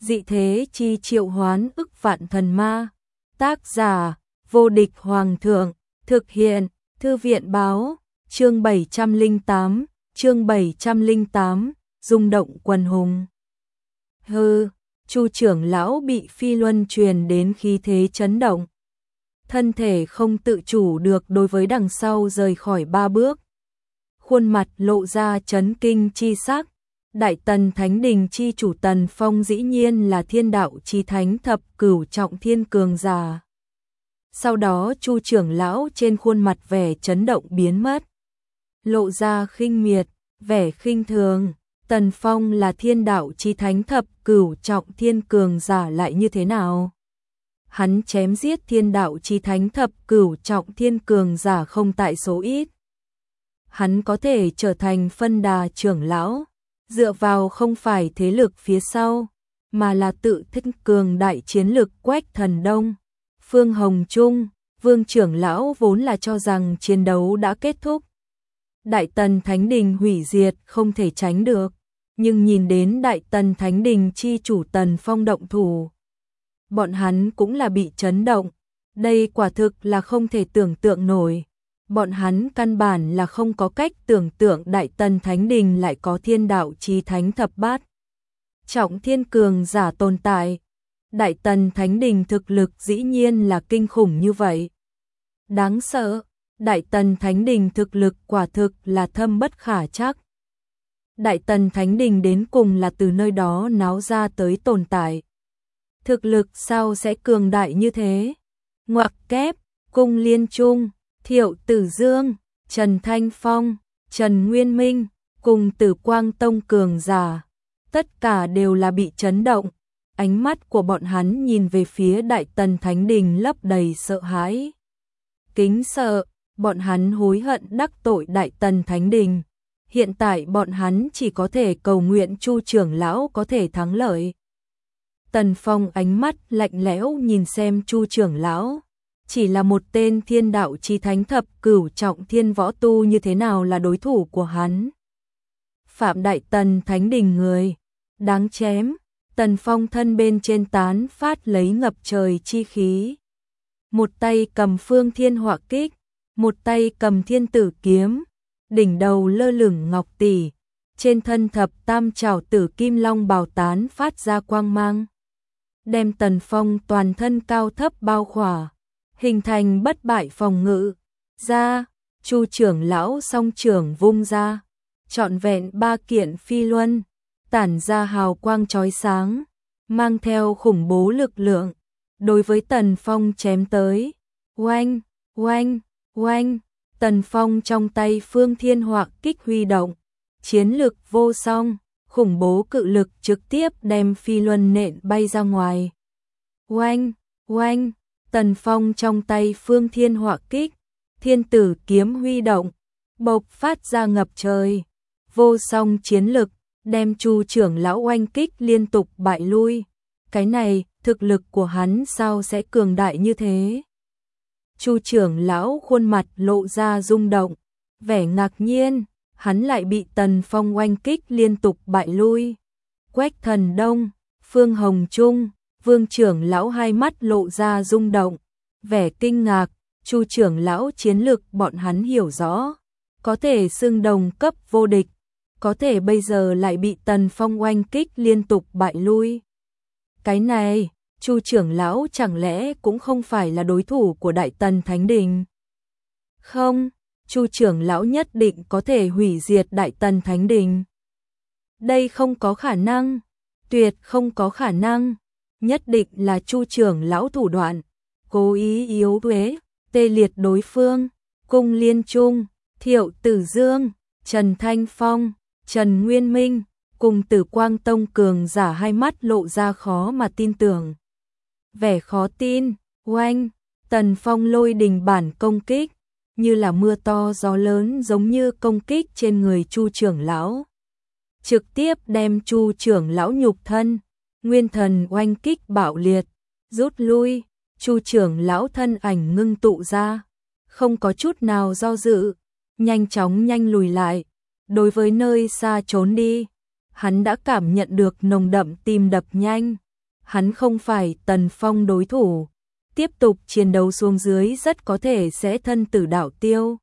Dị thế chi triệu hoán ức vạn thần ma. Tác giả: Vô địch hoàng thượng. Thực hiện: Thư viện báo. Chương 708, rung động quần hùng. Hừ, Chu trưởng lão bị phi luân truyền đến khí thế chấn động. Thân thể không tự chủ được đối với đằng sau rời khỏi 3 bước. Khuôn mặt lộ ra chấn kinh chi sắc. Đại Tần Thánh Đình chi chủ Tần Phong dĩ nhiên là thiên đạo chi thánh thập cửu trọng thiên cường giả. Sau đó Chu trưởng lão trên khuôn mặt vẻ chấn động biến mất. Lộ ra khinh miệt, vẻ khinh thường. Tần Phong là thiên đạo chi thánh thập cửu trọng thiên cường giả lại như thế nào? Hắn chém giết thiên đạo chi thánh thập cửu trọng thiên cường giả không tại số ít. Hắn có thể trở thành phân đà trưởng lão, dựa vào không phải thế lực phía sau, mà là tự thân cường đại chiến lực Quách Thần Đông. Phương Hồng Trung, Vương trưởng lão vốn là cho rằng chiến đấu đã kết thúc. Đại Tần Thánh Đình hủy diệt không thể tránh được, nhưng nhìn đến Đại Tần Thánh Đình chi chủ Tần Phong động thủ, bọn hắn cũng là bị chấn động. Đây quả thực là không thể tưởng tượng nổi. Bọn hắn căn bản là không có cách tưởng tượng Đại Tần Thánh Đình lại có thiên đạo chi thánh thập bát trọng thiên cường giả tồn tại. Đại Tần Thánh Đình thực lực dĩ nhiên là kinh khủng như vậy. Đáng sợ, Đại Tần Thánh Đình thực lực quả thực là thâm bất khả trắc. Đại Tần Thánh Đình đến cùng là từ nơi đó náo ra tới tồn tại. Thực lực sao sẽ cường đại như thế? Ngoặc kép, Cung Liên Trung, Thiệu Tử Dương, Trần Thanh Phong, Trần Nguyên Minh, cùng Tử Quang Tông cường giả, tất cả đều là bị chấn động. Ánh mắt của bọn hắn nhìn về phía Đại Tần Thánh Đình lấp đầy sợ hãi, kính sợ. Bọn hắn hối hận đắc tội Đại Tần Thánh Đình. Hiện tại bọn hắn chỉ có thể cầu nguyện Chu trưởng lão có thể thắng lợi. Tần Phong ánh mắt lạnh lẽo nhìn xem Chu trưởng lão, chỉ là một tên thiên đạo chi thánh thập cửu trọng thiên võ tu như thế nào là đối thủ của hắn. Phạm Đại Tần Thánh Đình người, đáng chém. Tần Phong thân bên trên tán phát lấy ngập trời chi khí. Một tay cầm Phương Thiên Họa Kích, một tay cầm Thiên Tử Kiếm, đỉnh đầu lơ lửng ngọc tỷ, trên thân thập tam trảo tử kim long bào tán phát ra quang mang, đem Tần Phong toàn thân cao thấp bao khỏa, hình thành bất bại phòng ngự. Ra, Chu trưởng lão song trưởng vung ra, trọn vẹn 3 kiện phi luân, tản ra hào quang chói sáng, mang theo khủng bố lực lượng, đối với Tần Phong chém tới. Oanh, oanh, oanh, Tần Phong trong tay Phương Thiên Họa Kích huy động, chiến lực vô song, khủng bố cự lực trực tiếp đem phi luân nện bay ra ngoài. Oanh, oanh, Tần Phong trong tay Phương Thiên Họa Kích, Thiên Tử Kiếm huy động, bộc phát ra ngập trời, vô song chiến lực, đem Chu trưởng lão oanh kích liên tục bại lui. Cái này, thực lực của hắn sao sẽ cường đại như thế? Chu trưởng lão khuôn mặt lộ ra rung động, vẻ ngạc nhiên, hắn lại bị Tần Phong oanh kích liên tục bại lui. Quách Thần Đông, Phương Hồng Trung, Vương trưởng lão hai mắt lộ ra rung động, vẻ kinh ngạc. Chu trưởng lão chiến lực bọn hắn hiểu rõ, có thể xưng đồng cấp vô địch, có thể bây giờ lại bị Tần Phong oanh kích liên tục bại lui. Cái này, Chu trưởng lão chẳng lẽ cũng không phải là đối thủ của Đại Tần Thánh Đình? Không, Chu trưởng lão nhất định có thể hủy diệt Đại Tần Thánh Đình. Đây không có khả năng, tuyệt không có khả năng, nhất định là Chu trưởng lão thủ đoạn, cố ý yếu thế, tê liệt đối phương. Cung Liên Trung, Thiệu Tử Dương, Trần Thanh Phong, Trần Nguyên Minh, cùng Tử Quang Tông cường giả hai mắt lộ ra khó mà tin tưởng. Vẻ khó tin. Oanh, Tần Phong lôi đình bản công kích, như là mưa to gió lớn giống như công kích trên người Chu trưởng lão. Trực tiếp đem Chu trưởng lão nhục thân, nguyên thần oanh kích bạo liệt, rút lui. Chu trưởng lão thân ảnh ngưng tụ ra, không có chút nào do dự, nhanh chóng lùi lại, đối với nơi xa trốn đi. Hắn đã cảm nhận được nồng đậm tim đập nhanh, hắn không phải Tần Phong đối thủ. Tiếp tục chiến đấu xuống dưới rất có thể sẽ thân tử đạo tiêu.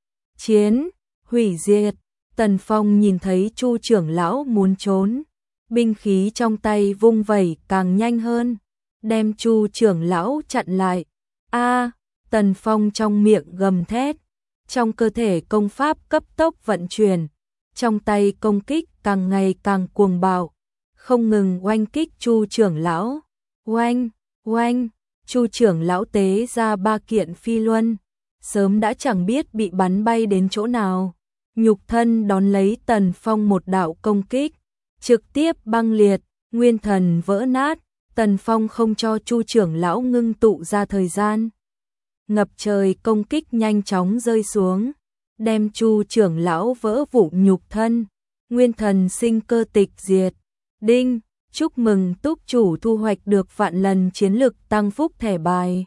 Chiến, hủy diệt. Tần Phong nhìn thấy Chu trưởng lão muốn trốn, binh khí trong tay vung vẩy càng nhanh hơn, đem Chu trưởng lão chặn lại. A, Tần Phong trong miệng gầm thét, trong cơ thể công pháp cấp tốc vận chuyển, trong tay công kích càng ngày càng cuồng bạo, không ngừng oanh kích Chu trưởng lão. Oanh, oanh, Chu trưởng lão tế ra 3 kiện phi luân, sớm đã chẳng biết bị bắn bay đến chỗ nào. Nhục thân đón lấy Tần Phong một đạo công kích, trực tiếp băng liệt, nguyên thần vỡ nát. Tần Phong không cho Chu trưởng lão ngưng tụ ra thời gian. Ngập trời công kích nhanh chóng rơi xuống, đem Chu trưởng lão vỡ vụn nhục thân, nguyên thần sinh cơ tịch diệt. Đinh, chúc mừng túc chủ thu hoạch được vạn lần chiến lực tăng phúc thẻ bài.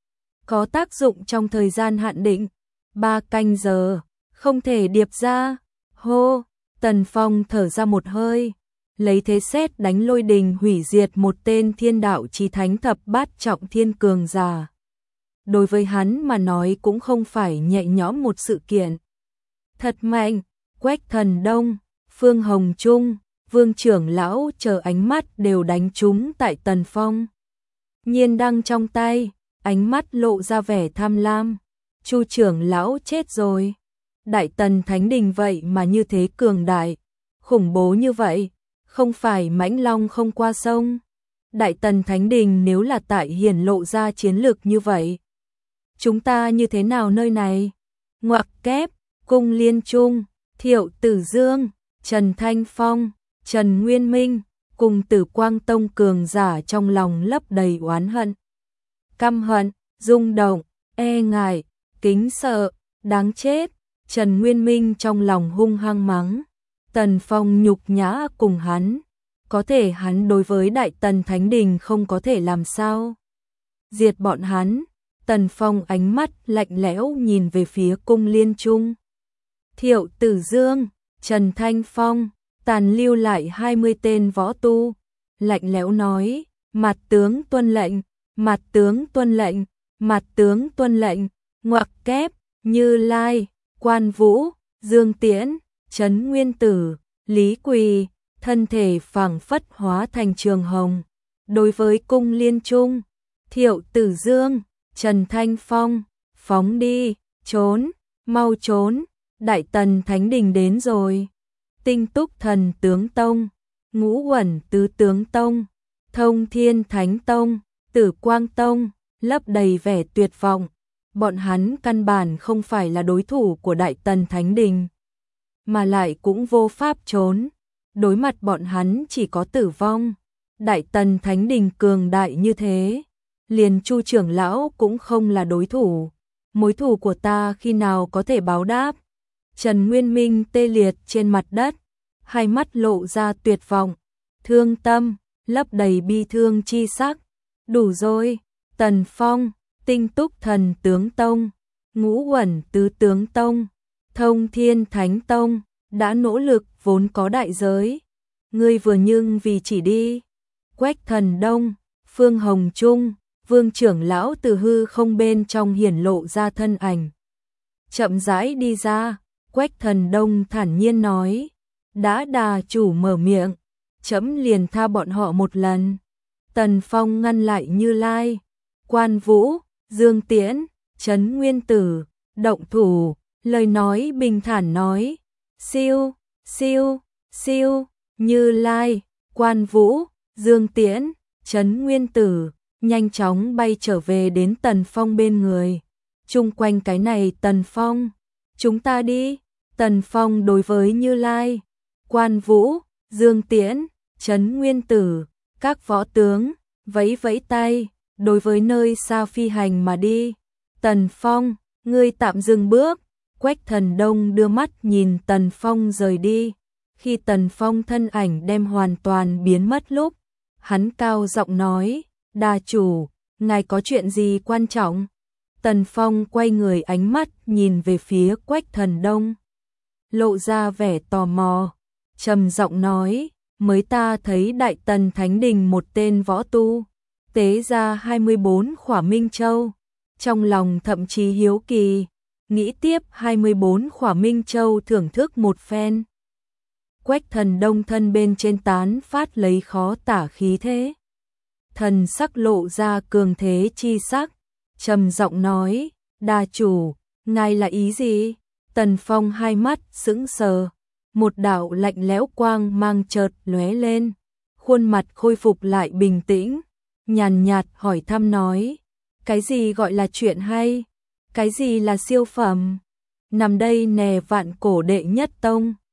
Có tác dụng trong thời gian hạn định, 3 canh giờ, không thể điệp ra. Hô, Tần Phong thở ra một hơi, lấy thế sét đánh lôi đình hủy diệt một tên thiên đạo chí thánh thập bát trọng thiên cường giả. Đối với hắn mà nói cũng không phải nhẹ nhõm một sự kiện. Thật mạnh. Quách Thần Đông, Phương Hồng Trung, Vương trưởng lão chờ ánh mắt đều đánh trúng tại Tần Phong. Nhiên đăng trong tay, ánh mắt lộ ra vẻ tham lam. Chu trưởng lão chết rồi. Đại Tần Thánh Đình vậy mà như thế cường đại, khủng bố như vậy, không phải mãnh long không qua sông. Đại Tần Thánh Đình nếu là tại hiển lộ ra chiến lược như vậy, chúng ta như thế nào nơi này? Ngoặc kép, Cung Liên Trung, Thiệu Tử Dương, Trần Thanh Phong, Trần Nguyên Minh, cùng Tử Quang Tông cường giả trong lòng lấp đầy oán hận, căm hận, rung động, e ngại, kính sợ, đáng chết. Trần Nguyên Minh trong lòng hung hăng mắng, Tần Phong nhục nhã cùng hắn, có thể hắn đối với Đại Tần Thánh Đình không có thể làm sao diệt bọn hắn. Tần Phong ánh mắt lạnh lẽo nhìn về phía Cung Liên Trung, Thiệu Tử Dương, Trần Thanh Phong, tàn lưu lại 20 tên võ tu, lạnh lẽo nói, mặt tướng tuân lệnh, mặt tướng tuân lệnh, mặt tướng tuân lệnh. Ngoặc kép, Như Lai, Quan Vũ, Dương Tiễn, Trấn Nguyên Tử, Lý Quỳ, thân thể phảng phất hóa thành trường hồng. Đối với Cung Liên Trung, Thiệu Tử Dương, Trần Thanh Phong, phóng đi, trốn, mau trốn, Đại Tần Thánh Đình đến rồi. Tinh Túc Thần Tướng Tông, Ngũ Uẩn Tứ Tướng Tông, Thông Thiên Thánh Tông, Tử Quang Tông, lấp đầy vẻ tuyệt vọng. Bọn hắn căn bản không phải là đối thủ của Đại Tần Thánh Đình, mà lại cũng vô pháp trốn. Đối mặt bọn hắn chỉ có tử vong. Đại Tần Thánh Đình cường đại như thế, liền Chu trưởng lão cũng không là đối thủ. Mối thù của ta khi nào có thể báo đáp? Trần Nguyên Minh tê liệt trên mặt đất, hai mắt lộ ra tuyệt vọng, thương tâm, lấp đầy bi thương chi sắc. Đủ rồi, Tần Phong, Tinh Túc Thần Tướng Tông, Ngũ Uẩn Tứ Tướng Tông, Thông Thiên Thánh Tông, đã nỗ lực vốn có đại giới. Ngươi vừa nhưng vì chỉ đi. Quách Thần Đông, Phương Hồng Trung, Vương trưởng lão từ hư không bên trong hiển lộ ra thân ảnh, chậm rãi đi ra. Quách Thần Đông thản nhiên nói, đã đà chủ mở miệng, chấm liền tha bọn họ một lần. Tần Phong ngăn lại Như Lai, Quan Vũ, Dương Tiễn, Trấn Nguyên Tử, động thủ, lời nói bình thản nói, siêu, siêu, siêu. Như Lai, Quan Vũ, Dương Tiễn, Trấn Nguyên Tử nhanh chóng bay trở về đến Tần Phong bên người. Chung quanh cái này Tần Phong, chúng ta đi. Tần Phong đối với Như Lai, Quan Vũ, Dương Tiễn, Trấn Nguyên Tử, các võ tướng, vẫy vẫy tay, đối với nơi xa phi hành mà đi. Tần Phong, ngươi tạm dừng bước. Quách Thần Đông đưa mắt nhìn Tần Phong rời đi. Khi Tần Phong thân ảnh đem hoàn toàn biến mất lúc, hắn cao giọng nói, đà chủ, ngài có chuyện gì quan trọng? Tần Phong quay người ánh mắt nhìn về phía Quách Thần Đông, lộ ra vẻ tò mò, trầm giọng nói, mới ta thấy Đại Tần Thánh Đình một tên võ tu, tế ra 24 khỏa Minh Châu, trong lòng thậm chí hiếu kỳ, nghĩ tiếp 24 khỏa Minh Châu thưởng thức một phen. Quách Thần Đông thân bên trên tán phát lấy khó tả khí thế. Thần sắc lộ ra cường thế chi sắc, trầm giọng nói, đa chủ, ngài là ý gì? Tần Phong hai mắt sững sờ, một đạo lạnh lẽo quang mang chợt lóe lên, khuôn mặt khôi phục lại bình tĩnh, nhàn nhạt hỏi thăm nói, cái gì gọi là chuyện hay? Cái gì là siêu phẩm? Nằm đây nè Vạn Cổ đệ nhất tông.